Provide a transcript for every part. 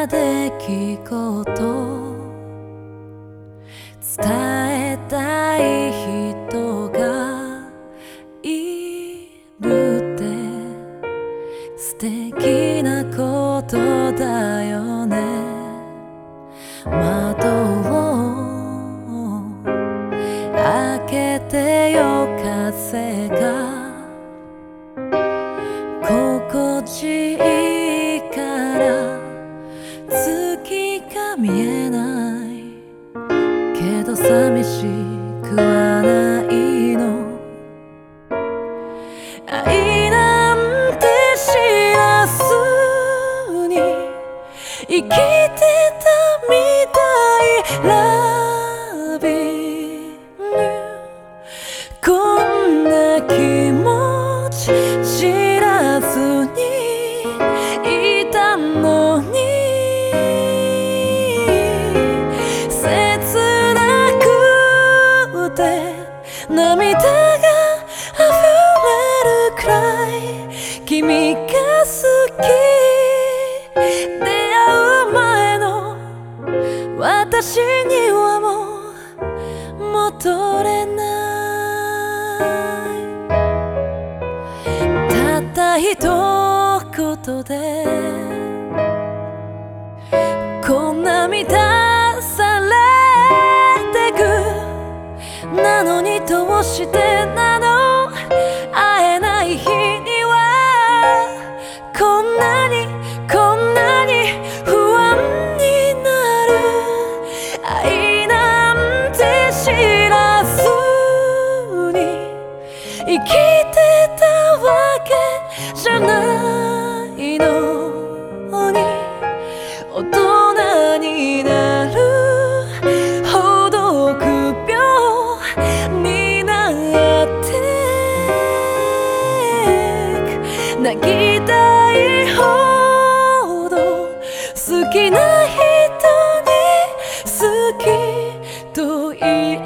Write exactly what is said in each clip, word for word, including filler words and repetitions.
出来事伝えたい人がいるって素敵なことだよね。窓を開けてよ風が心地いいから月が見えないけど寂しくはないの。愛なんて知らずに生きてたみたい。 Love you こんな気持ち知らずにいたのに切なくて涙が溢れるくらい君が好き。出会う前の私にはもう戻れない。たった一言でこんな満たされてく。なのにどうしてなの会えない日にはこんなにこんなに不安になる。愛なんて知らずに生きてたわけじゃないのに大人になるほど臆病になってく。泣きたいほど好きな人に好きと言え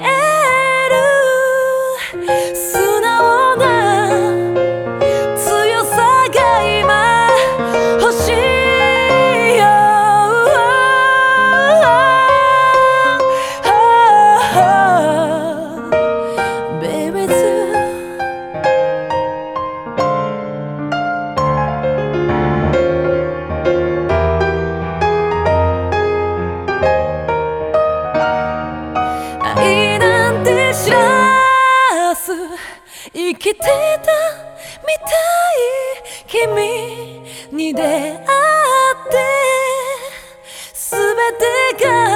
る素直な強さが今欲しいよ。Baby too愛なんて知らず生きてたみたい。君に出会って全てが